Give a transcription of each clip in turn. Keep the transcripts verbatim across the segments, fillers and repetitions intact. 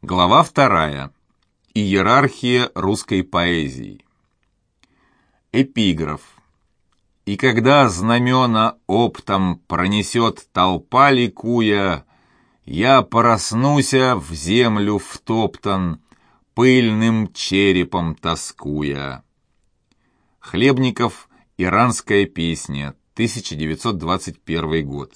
Глава вторая. Иерархия русской поэзии. Эпиграф. «И когда знамена оптом пронесет толпа ликуя, я проснуся в землю втоптан, пыльным черепом тоскуя». Хлебников. Иранская песня. тысяча девятьсот двадцать первый год.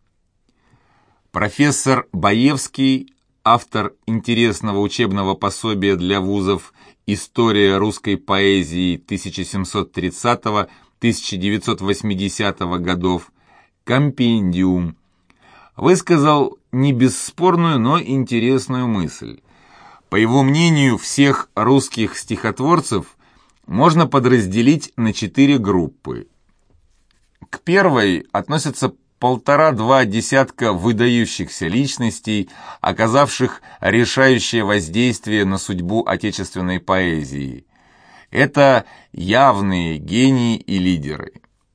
Профессор Баевский, автор интересного учебного пособия для вузов «История русской поэзии тысяча семьсот тридцатого — тысяча девятьсот восьмидесятого годов», «Компендиум», высказал не бесспорную, но интересную мысль. По его мнению, всех русских стихотворцев можно подразделить на четыре группы. К первой относятся полтора-два десятка выдающихся личностей, оказавших решающее воздействие на судьбу отечественной поэзии. Это явные гении и лидеры.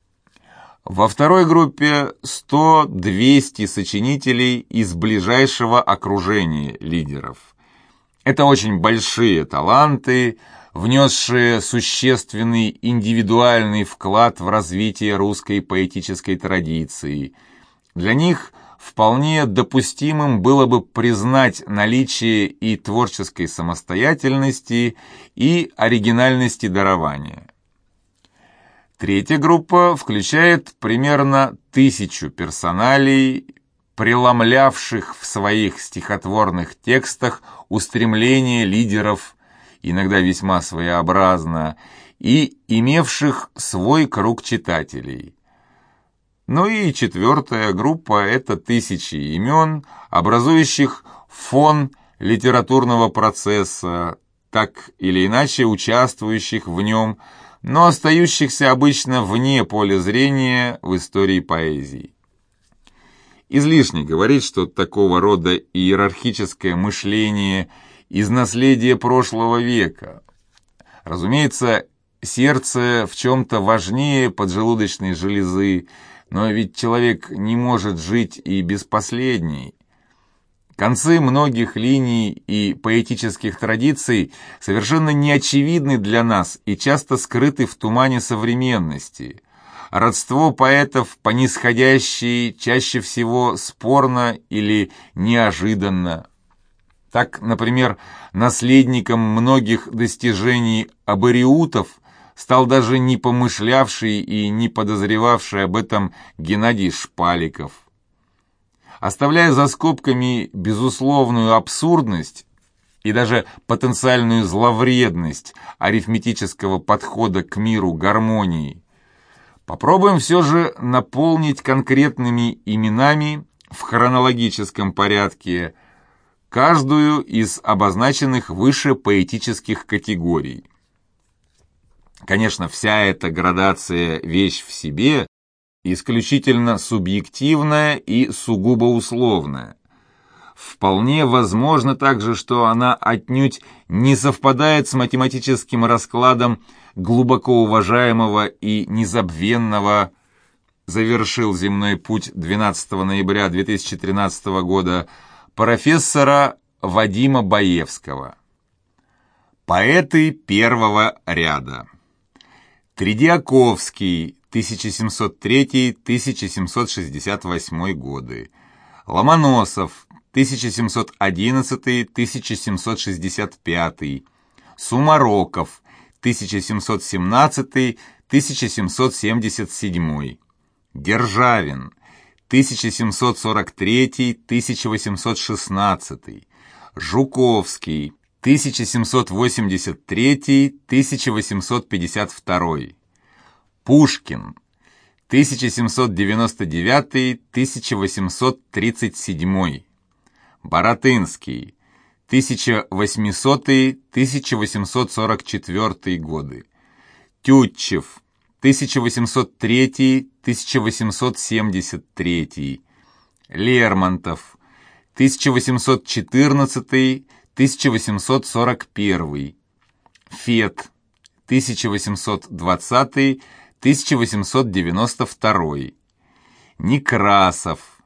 Во второй группе сто-двести сочинителей из ближайшего окружения лидеров. Это очень большие таланты, внесшие существенный индивидуальный вклад в развитие русской поэтической традиции. Для них вполне допустимым было бы признать наличие и творческой самостоятельности, и оригинальности дарования. Третья группа включает примерно тысячу персоналей, преломлявших в своих стихотворных текстах устремления лидеров, иногда весьма своеобразно, и имевших свой круг читателей. Ну и четвертая группа – это тысячи имен, образующих фон литературного процесса, так или иначе участвующих в нем, но остающихся обычно вне поля зрения в истории поэзии. Излишне говорить, что такого рода иерархическое мышление – из наследия прошлого века. Разумеется, сердце в чем-то важнее поджелудочной железы, но ведь человек не может жить и без последней. Концы многих линий и поэтических традиций совершенно неочевидны для нас и часто скрыты в тумане современности. Родство поэтов по нисходящей чаще всего спорно или неожиданно. Так, например, наследником многих достижений абориутов стал даже не помышлявший и не подозревавший об этом Геннадий Шпаликов. Оставляя за скобками безусловную абсурдность и даже потенциальную зловредность арифметического подхода к миру гармонии, попробуем все же наполнить конкретными именами в хронологическом порядке каждую из обозначенных выше поэтических категорий. Конечно, вся эта градация – вещь в себе, исключительно субъективная и сугубо условная. Вполне возможно также, что она отнюдь не совпадает с математическим раскладом глубоко уважаемого и незабвенного, завершил земной путь двенадцатого ноября две тысячи тринадцатого года, профессора Вадима Баевского. Поэты первого ряда. Тредиаковский, тысяча семьсот третий — тысяча семьсот шестьдесят восьмой годы. Ломоносов, тысяча семьсот одиннадцатый — тысяча семьсот шестьдесят пятый. Сумароков, тысяча семьсот семнадцатый — тысяча семьсот семьдесят седьмой. Державин, тысяча семьсот сорок третий — тысяча восемьсот шестнадцатый. Жуковский, тысяча семьсот восемьдесят третий — тысяча восемьсот пятьдесят второй. Пушкин, тысяча семьсот девяносто девятый — тысяча восемьсот тридцать седьмой. Баратынский, тысяча восьмисотый — тысяча восемьсот сорок четвёртый годы. Тютчев, тысяча восемьсот третий — тысяча восемьсот семьдесят третий. Лермонтов, тысяча восемьсот четырнадцатый — тысяча восемьсот сорок первый. Фет, тысяча восемьсот двадцатый — тысяча восемьсот девяносто второй. Некрасов,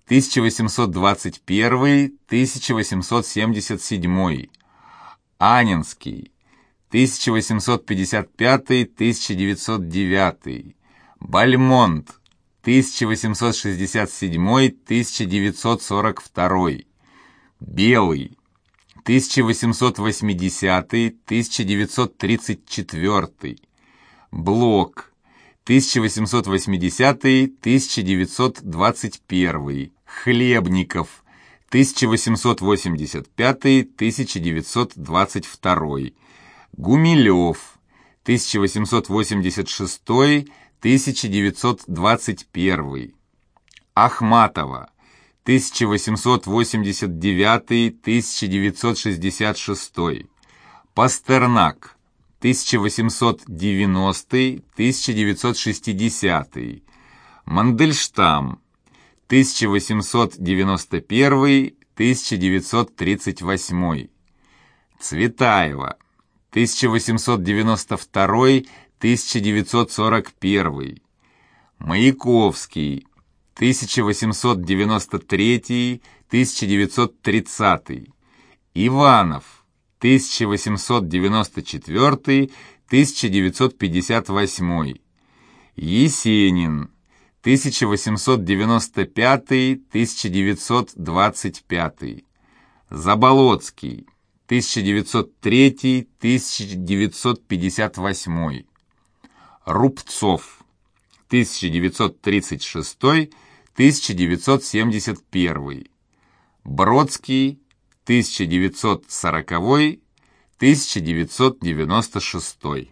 тысяча восемьсот двадцать первый — тысяча восемьсот семьдесят седьмой, Анненский, тысяча восемьсот пятьдесят пятый — тысяча девятьсот девятый, Бальмонт, тысяча восемьсот шестьдесят седьмой — тысяча девятьсот сорок второй, Белый, тысяча восемьсот восьмидесятый — тысяча девятьсот тридцать четвёртый, Блок, тысяча восемьсот восьмидесятый — тысяча девятьсот двадцать первый, Хлебников, тысяча восемьсот восемьдесят пятый — тысяча девятьсот двадцать второй, Гумилев, тысяча восемьсот восемьдесят шестой — тысяча девятьсот двадцать первый, Ахматова, тысяча восемьсот восемьдесят девятый — тысяча девятьсот шестьдесят шестой, Пастернак, тысяча восемьсот девяностый — тысяча девятьсот шестидесятый, Мандельштам, тысяча восемьсот девяносто первый — тысяча девятьсот тридцать восьмой, Цветаева, тысяча восемьсот девяносто второй — тысяча девятьсот сорок первый, Маяковский, тысяча восемьсот девяносто третий — тысяча девятьсот тридцатый, Иванов, тысяча восемьсот девяносто четвёртый — тысяча девятьсот пятьдесят восьмой, Есенин, тысяча восемьсот девяносто пятый — тысяча девятьсот двадцать пятый, Заболоцкий, тысяча девятьсот третий — тысяча девятьсот пятьдесят восьмой, Рубцов, тысяча девятьсот тридцать шестой — тысяча девятьсот семьдесят первый, Бродский, тысяча девятьсот сороковой — тысяча девятьсот девяносто шестой.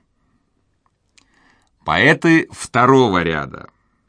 Поэты второго ряда.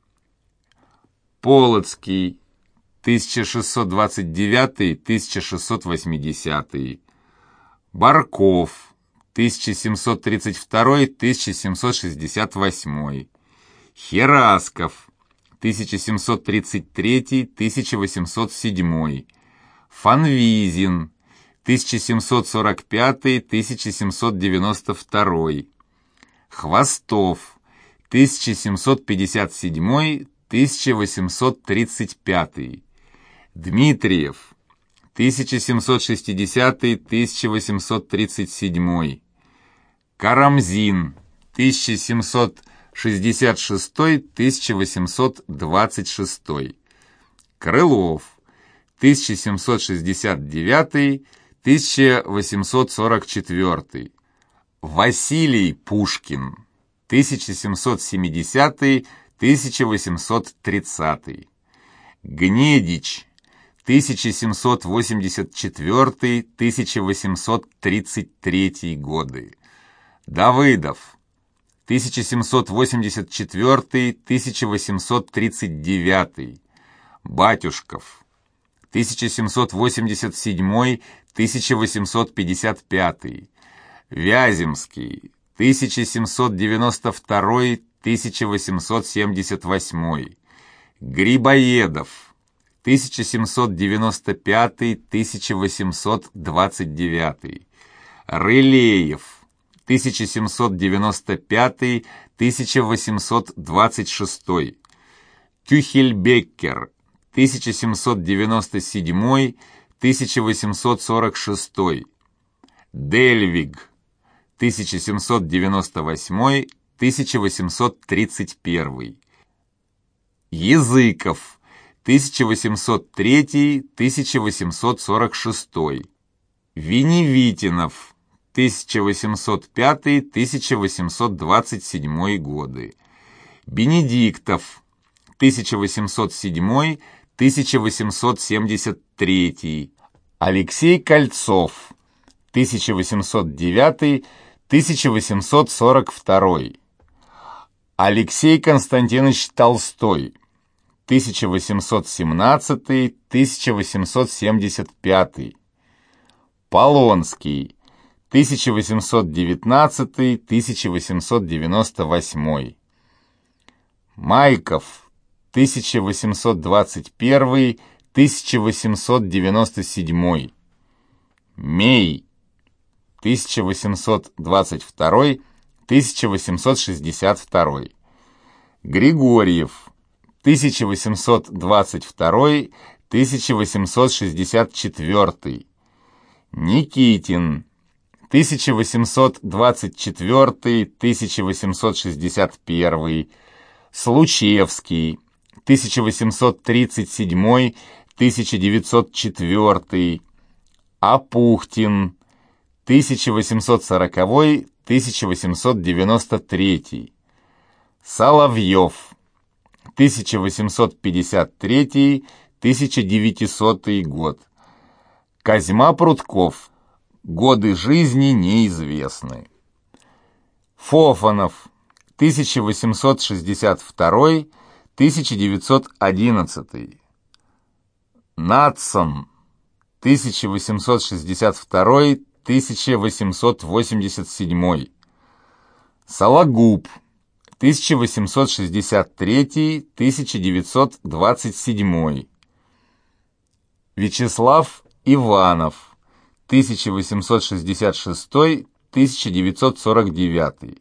Полоцкий, тысяча шестьсот двадцать девятый — тысяча шестьсот восьмидесятый, Барков, тысяча семьсот тридцать второй — тысяча семьсот шестьдесят восьмой, Херасков, тысяча семьсот тридцать третий — тысяча восемьсот седьмой, Фанвизин, тысяча семьсот сорок пятый — тысяча семьсот девяносто второй, Хвостов, тысяча семьсот пятьдесят седьмой — тысяча восемьсот тридцать пятый, Дмитриев, тысяча семьсот шестидесятый — тысяча восемьсот тридцать седьмой, Карамзин, тысяча семьсот шестьдесят шестой — тысяча восемьсот двадцать шестой, Крылов, тысяча семьсот шестьдесят девятый — тысяча восемьсот сорок четвёртый, Василий Пушкин, тысяча семьсот семидесятый — тысяча восемьсот тридцатый, Гнедич, тысяча семьсот восемьдесят четвёртый — тысяча восемьсот тридцать третий годы, Давыдов, тысяча семьсот восемьдесят четвёртый — тысяча восемьсот тридцать девятый, Батюшков, тысяча семьсот восемьдесят седьмой — тысяча восемьсот пятьдесят пятый, Вяземский, тысяча семьсот девяносто второй — тысяча восемьсот семьдесят восьмой, Грибоедов, тысяча семьсот девяносто пятый — тысяча восемьсот двадцать девятый, Рылеев, тысяча семьсот девяносто пятый — тысяча восемьсот двадцать шестой, Кюхельбеккер, тысяча семьсот девяносто седьмой — тысяча восемьсот сорок шестой, Дельвиг, тысяча семьсот девяносто восьмой — тысяча восемьсот тридцать первый, Языков, тысяча восемьсот третий — тысяча восемьсот сорок шестой, Веневитинов, тысяча восемьсот пятый — тысяча восемьсот двадцать седьмой годы, Бенедиктов, тысяча восемьсот седьмой — тысяча восемьсот семьдесят третий, Алексей Кольцов, тысяча восемьсот девятый — тысяча восемьсот сорок второй, Алексей Константинович Толстой, тысяча восемьсот семнадцатый — тысяча восемьсот семьдесят пятый, Полонский, тысяча восемьсот девятнадцатый — тысяча восемьсот девяносто восьмой, Майков, тысяча восемьсот двадцать первый — тысяча восемьсот девяносто седьмой, Мей, тысяча восемьсот двадцать второй — тысяча восемьсот шестьдесят второй, Григорьев, тысяча восемьсот двадцать второй тысяча восемьсот шестьдесят четвёртый. Никитин, тысяча восемьсот двадцать четвёртый — тысяча восемьсот шестьдесят первый. Случевский, тысяча восемьсот тридцать седьмой — тысяча девятьсот четвёртый. Апухтин, тысяча восемьсот сороковой — тысяча восемьсот девяносто третий. Соловьев, тысяча восемьсот пятьдесят третий — тысяча девятисотый год. Козьма Прутков. Годы жизни неизвестны. Фофанов, тысяча восемьсот шестьдесят второй — тысяча девятьсот одиннадцатый. Надсон, тысяча восемьсот шестьдесят второй — тысяча восемьсот восемьдесят седьмой. Сологуб, тысяча восемьсот шестьдесят третий — тысяча девятьсот двадцать седьмой. Вячеслав Иванов, тысяча восемьсот шестьдесят шестой — тысяча девятьсот сорок девятый.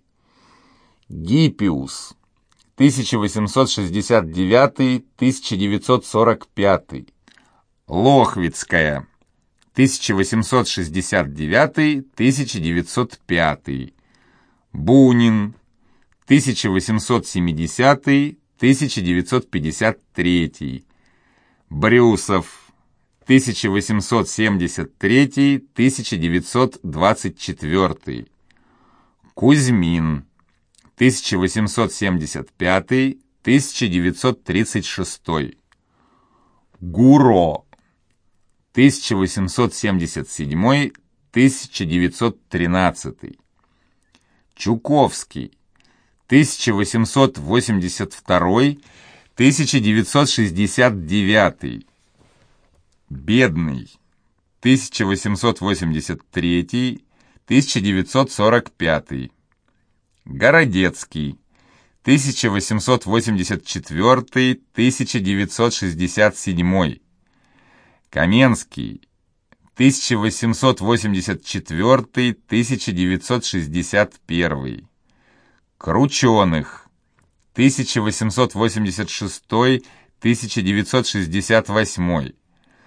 Гиппиус, тысяча восемьсот шестьдесят девятый — тысяча девятьсот сорок пятый. Лохвицкая, тысяча восемьсот шестьдесят девятый — тысяча девятьсот пятый. Бунин, тысяча восемьсот семидесятый — тысяча девятьсот пятьдесят третий. Брюсов, тысяча восемьсот семьдесят третий — тысяча девятьсот двадцать четвёртый. Кузьмин, тысяча восемьсот семьдесят пятый — тысяча девятьсот тридцать шестой. Гуро, тысяча восемьсот семьдесят седьмой — тысяча девятьсот тринадцатый. Чуковский, тысяча восемьсот восемьдесят второй — тысяча девятьсот шестьдесят девятый. Бедный, тысяча восемьсот восемьдесят третий — тысяча девятьсот сорок пятый. Городецкий, тысяча восемьсот восемьдесят четвёртый — тысяча девятьсот шестьдесят седьмой. Каменский, тысяча восемьсот восемьдесят четвёртый — тысяча девятьсот шестьдесят первый. Крученых, тысяча восемьсот восемьдесят шестой — тысяча девятьсот шестьдесят восьмой.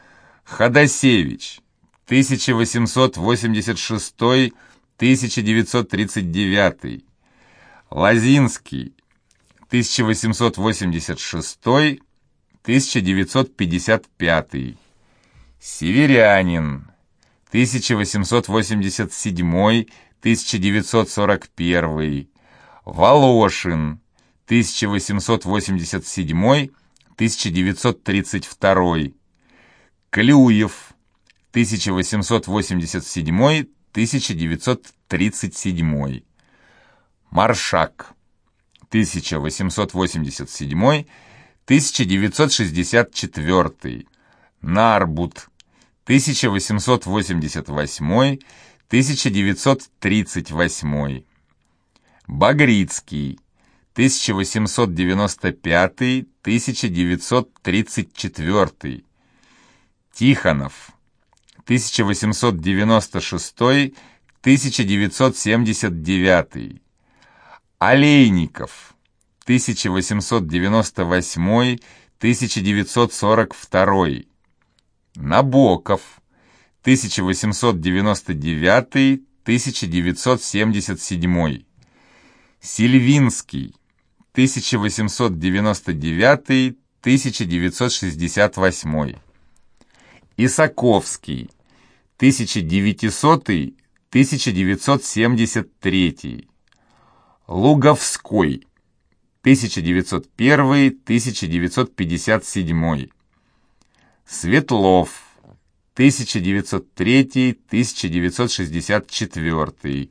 Ходосевич, тысяча восемьсот восемьдесят шестой — тысяча девятьсот тридцать девятый. Лозинский, тысяча восемьсот восемьдесят шестой — тысяча девятьсот пятьдесят пятый. Северянин, тысяча восемьсот восемьдесят седьмой — тысяча девятьсот сорок первый. Волошин, тысяча восемьсот восемьдесят седьмой — тысяча девятьсот тридцать второй. Клюев, тысяча восемьсот восемьдесят седьмой — тысяча девятьсот тридцать седьмой. Маршак, тысяча восемьсот восемьдесят седьмой — тысяча девятьсот шестьдесят четвёртый. Нарбут, тысяча восемьсот восемьдесят восьмой — тысяча девятьсот тридцать восьмой. Багрицкий, тысяча восемьсот девяносто пятый — тысяча девятьсот тридцать четвёртый. Тихонов, тысяча восемьсот девяносто шестой — тысяча девятьсот семьдесят девятый. Олейников, тысяча восемьсот девяносто восьмой — тысяча девятьсот сорок второй. Набоков, тысяча восемьсот девяносто девятый — тысяча девятьсот семьдесят седьмой. Сильвинский, тысяча восемьсот девяносто девятый — тысяча девятьсот шестьдесят восьмой. Исаковский, тысяча девятисотый — тысяча девятьсот семьдесят третий. Луговской, тысяча девятьсот первый — тысяча девятьсот пятьдесят седьмой. Светлов, тысяча девятьсот третий — тысяча девятьсот шестьдесят четвёртый.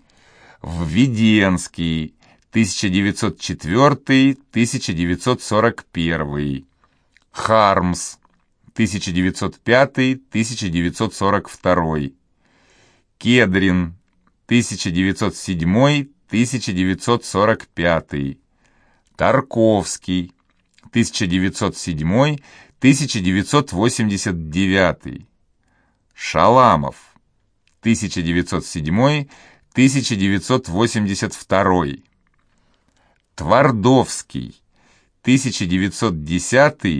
Введенский, тысяча девятьсот четвёртый — тысяча девятьсот сорок первый. Хармс, тысяча девятьсот пятый — тысяча девятьсот сорок второй. Кедрин, тысяча девятьсот седьмой — тысяча девятьсот сорок пятый. Тарковский, тысяча девятьсот седьмой — тысяча девятьсот восемьдесят девятый. Шаламов, тысяча девятьсот седьмой — тысяча девятьсот восемьдесят второй. Твардовский, тысяча девятьсот десятый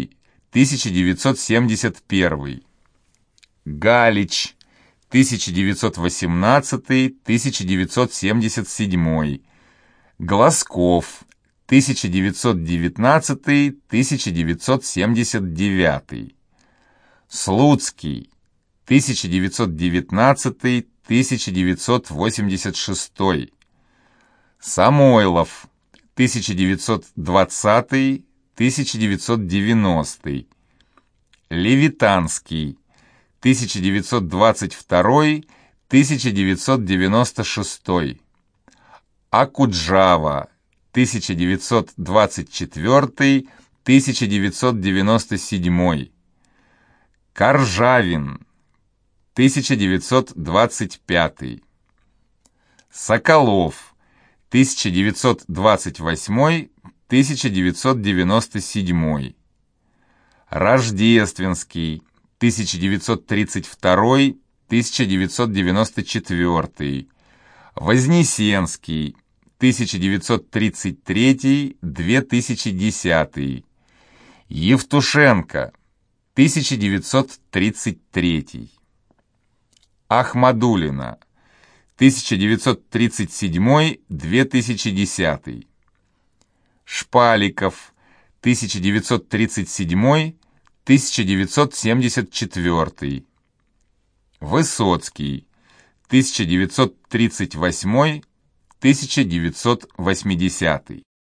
тысяча девятьсот семьдесят первый. Галич, тысяча девятьсот восемнадцатый — тысяча девятьсот семьдесят седьмой. Глазков, тысяча девятьсот девятнадцатый — тысяча девятьсот семьдесят девятый. Слуцкий, тысяча девятьсот девятнадцатый — тысяча девятьсот восемьдесят шестой. Самойлов, тысяча девятьсот двадцатый — тысяча девятьсот девяностый. Левитанский, тысяча девятьсот двадцать второй — тысяча девятьсот девяносто шестой. Акуджава, тысяча девятьсот двадцать четвёртый — тысяча девятьсот девяносто седьмой. Коржавин, тысяча девятьсот двадцать пятый. Соколов, тысяча девятьсот двадцать восьмой — тысяча девятьсот девяносто седьмой. Рождественский, тысяча девятьсот тридцать второй — тысяча девятьсот девяносто четвёртый. Вознесенский, тысяча девятьсот тридцать третий — две тысячи десятый. Евтушенко, тысяча девятьсот тридцать третий. Ахмадуллина, тысяча девятьсот тридцать седьмой — две тысячи десятый. Шпаликов, тысяча девятьсот тридцать седьмой — тысяча девятьсот семьдесят четвёртый. Высоцкий, тысяча девятьсот тридцать восьмой — тысяча девятьсот восьмидесятый.